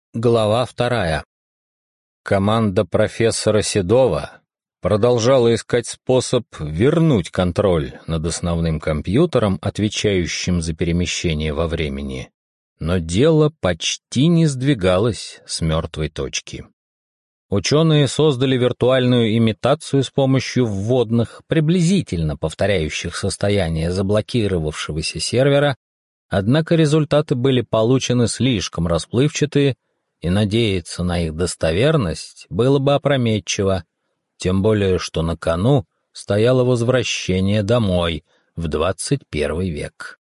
Глава 2. Команда профессора Седова продолжала искать способ вернуть контроль над основным компьютером, отвечающим за перемещение во времени, но дело почти не сдвигалось с мертвой точки. Ученые создали виртуальную имитацию с помощью вводных, приблизительно повторяющих состояние заблокировавшегося сервера, однако результаты были получены слишком расплывчатые, и надеяться на их достоверность было бы опрометчиво, тем более что на кону стояло возвращение домой в 21 век.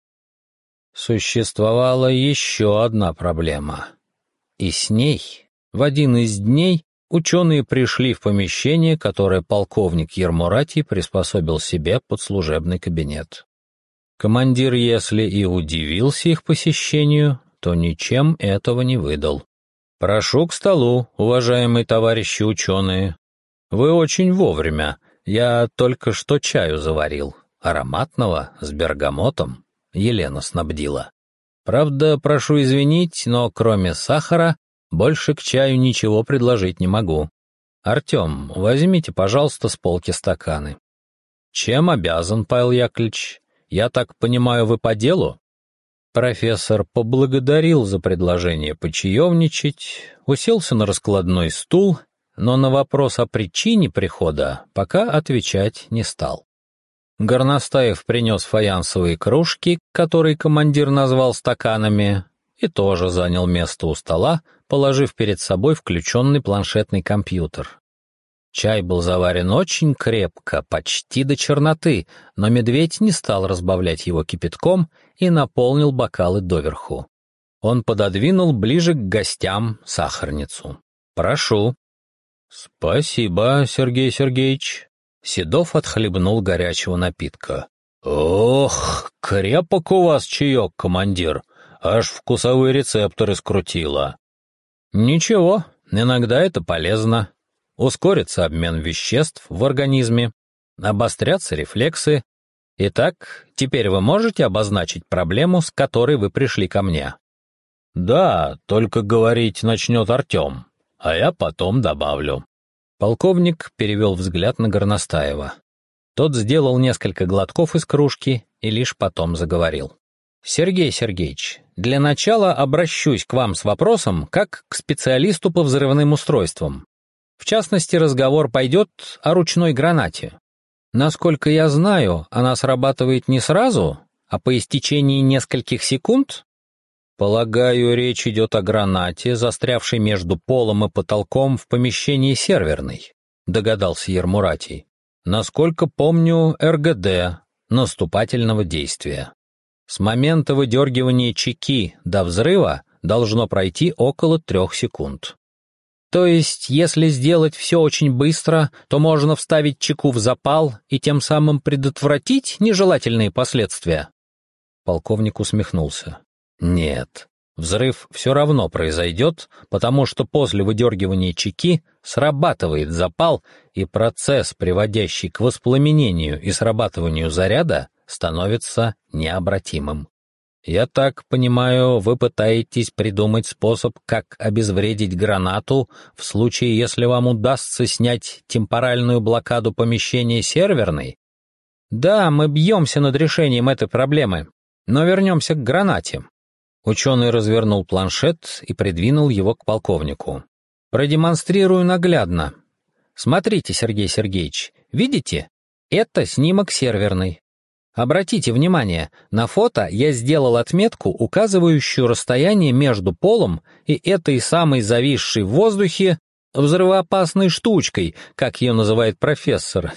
Существовала еще одна проблема, и с ней в один из дней ученые пришли в помещение, которое полковник Ермуратий приспособил себе под служебный кабинет. Командир, если и удивился их посещению, то ничем этого не выдал. «Прошу к столу, уважаемые товарищи ученые. Вы очень вовремя. Я только что чаю заварил. Ароматного, с бергамотом. Елена снабдила. Правда, прошу извинить, но кроме сахара больше к чаю ничего предложить не могу. Артем, возьмите, пожалуйста, с полки стаканы». «Чем обязан, Павел Яковлевич? Я так понимаю, вы по делу?» Профессор поблагодарил за предложение почаевничать, уселся на раскладной стул, но на вопрос о причине прихода пока отвечать не стал. Горностаев принес фаянсовые кружки, которые командир назвал стаканами, и тоже занял место у стола, положив перед собой включенный планшетный компьютер. Чай был заварен очень крепко, почти до черноты, но медведь не стал разбавлять его кипятком и наполнил бокалы доверху. Он пододвинул ближе к гостям сахарницу. «Прошу». «Спасибо, Сергей Сергеевич». Седов отхлебнул горячего напитка. «Ох, крепок у вас чаек, командир, аж вкусовые рецепторы скрутило». «Ничего, иногда это полезно. Ускорится обмен веществ в организме, обострятся рефлексы. Итак, теперь вы можете обозначить проблему, с которой вы пришли ко мне?» «Да, только говорить начнет Артем, а я потом добавлю». Полковник перевел взгляд на Горностаева. Тот сделал несколько глотков из кружки и лишь потом заговорил. «Сергей Сергеевич, для начала обращусь к вам с вопросом как к специалисту по взрывным устройствам. В частности, разговор пойдет о ручной гранате. Насколько я знаю, она срабатывает не сразу, а по истечении нескольких секунд? Полагаю, речь идет о гранате, застрявшей между полом и потолком в помещении серверной, догадался Ермуратий. Насколько помню, РГД, наступательного действия. С момента выдергивания чеки до взрыва должно пройти около 3 секунд. То есть, если сделать все очень быстро, то можно вставить чеку в запал и тем самым предотвратить нежелательные последствия?» Полковник усмехнулся. «Нет, взрыв все равно произойдет, потому что после выдергивания чеки срабатывает запал, и процесс, приводящий к воспламенению и срабатыванию заряда, становится необратимым. Я так понимаю, вы пытаетесь придумать способ, как обезвредить гранату в случае, если вам удастся снять темпоральную блокаду помещения серверной? Да, мы бьемся над решением этой проблемы, но вернемся к гранате. Ученый развернул планшет и придвинул его к полковнику. Продемонстрирую наглядно. Смотрите, Сергей Сергеевич, видите? Это снимок серверной. Обратите внимание, на фото я сделал отметку, указывающую расстояние между полом и этой самой зависшей в воздухе взрывоопасной штучкой, как ее называет профессор.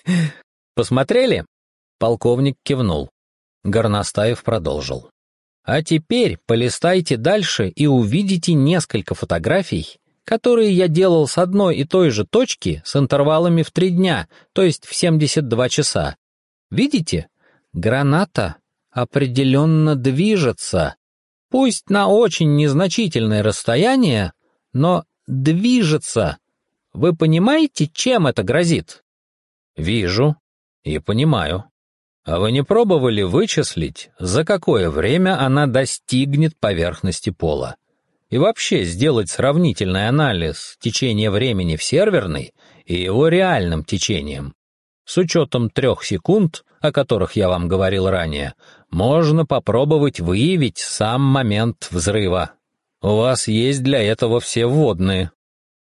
Посмотрели? Полковник кивнул. Горностаев продолжил. А теперь полистайте дальше и увидите несколько фотографий, которые я делал с одной и той же точки с интервалами в 3 дня, то есть в 72 часа. Видите? Граната определенно движется, пусть на очень незначительное расстояние, но движется. Вы понимаете, чем это грозит? Вижу и понимаю. А вы не пробовали вычислить, за какое время она достигнет поверхности пола? и вообще сделать сравнительный анализ течения времени в серверной и его реальным течением. С учетом 3 секунд, о которых я вам говорил ранее, можно попробовать выявить сам момент взрыва. У вас есть для этого все вводные.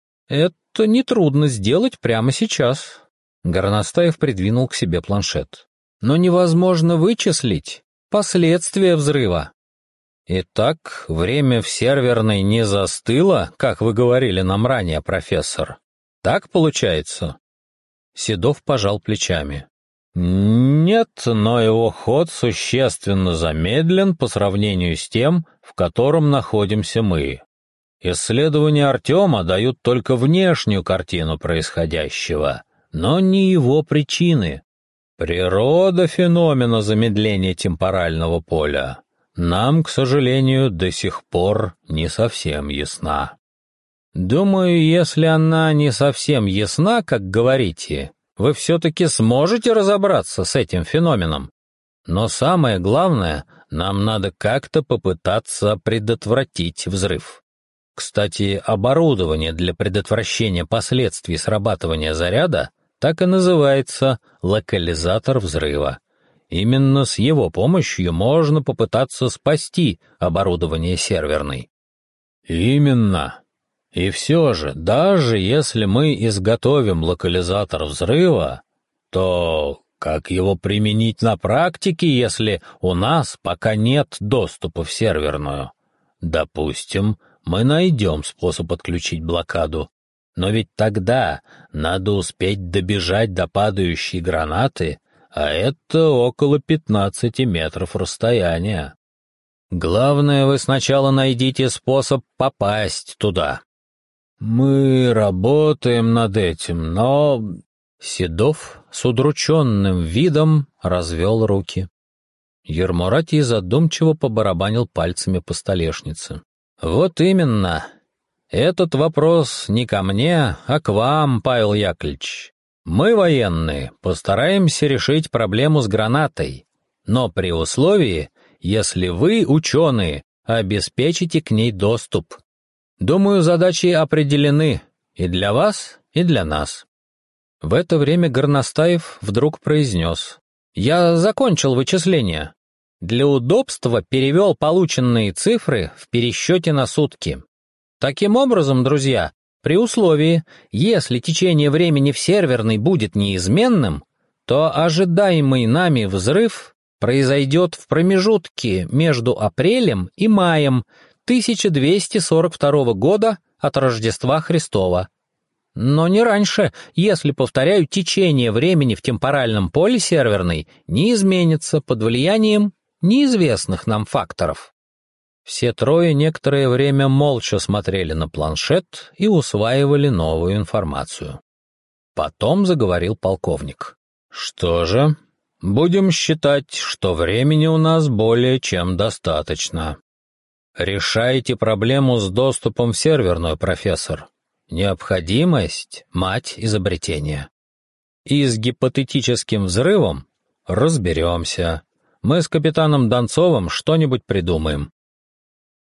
Это нетрудно сделать прямо сейчас. Горностаев придвинул к себе планшет. Но невозможно вычислить последствия взрыва. Итак, время в серверной не застыло, как вы говорили нам ранее, профессор. Так получается? Седов пожал плечами. Нет, но его ход существенно замедлен по сравнению с тем, в котором находимся мы. Исследования Артема дают только внешнюю картину происходящего, но не его причины. Природа феномена замедления темпорального поля нам, к сожалению, до сих пор не совсем ясна. Думаю, если она не совсем ясна, как говорите, вы все-таки сможете разобраться с этим феноменом. Но самое главное, нам надо как-то попытаться предотвратить взрыв. Кстати, оборудование для предотвращения последствий срабатывания заряда так и называется локализатор взрыва. Именно с его помощью можно попытаться спасти оборудование серверной. Именно. И все же, даже если мы изготовим локализатор взрыва, то как его применить на практике, если у нас пока нет доступа в серверную? Допустим, мы найдем способ отключить блокаду, но ведь тогда надо успеть добежать до падающей гранаты, а это около 15 метров расстояния. Главное, вы сначала найдите способ попасть туда. Мы работаем над этим, но... Седов с удрученным видом развел руки. Ермуратий задумчиво побарабанил пальцами по столешнице. Вот именно. Этот вопрос не ко мне, а к вам, Павел Яковлевич. Мы, военные, постараемся решить проблему с гранатой, но при условии, если вы, ученые, обеспечите к ней доступ. Думаю, задачи определены и для вас, и для нас. В это время Горностаев вдруг произнес: «Я закончил вычисления. Для удобства перевел полученные цифры в пересчете на сутки. Таким образом, друзья, при условии, если течение времени в серверной будет неизменным, то ожидаемый нами взрыв произойдет в промежутке между апрелем и маем 1242 года от Рождества Христова. Но не раньше, если, повторяю, течение времени в темпоральном поле серверной не изменится под влиянием неизвестных нам факторов». Все трое некоторое время молча смотрели на планшет и усваивали новую информацию. Потом заговорил полковник. «Что же, будем считать, что времени у нас более чем достаточно. Решайте проблему с доступом в серверную, профессор. Необходимость — мать изобретения. И с гипотетическим взрывом разберемся. Мы с капитаном Донцовым что-нибудь придумаем.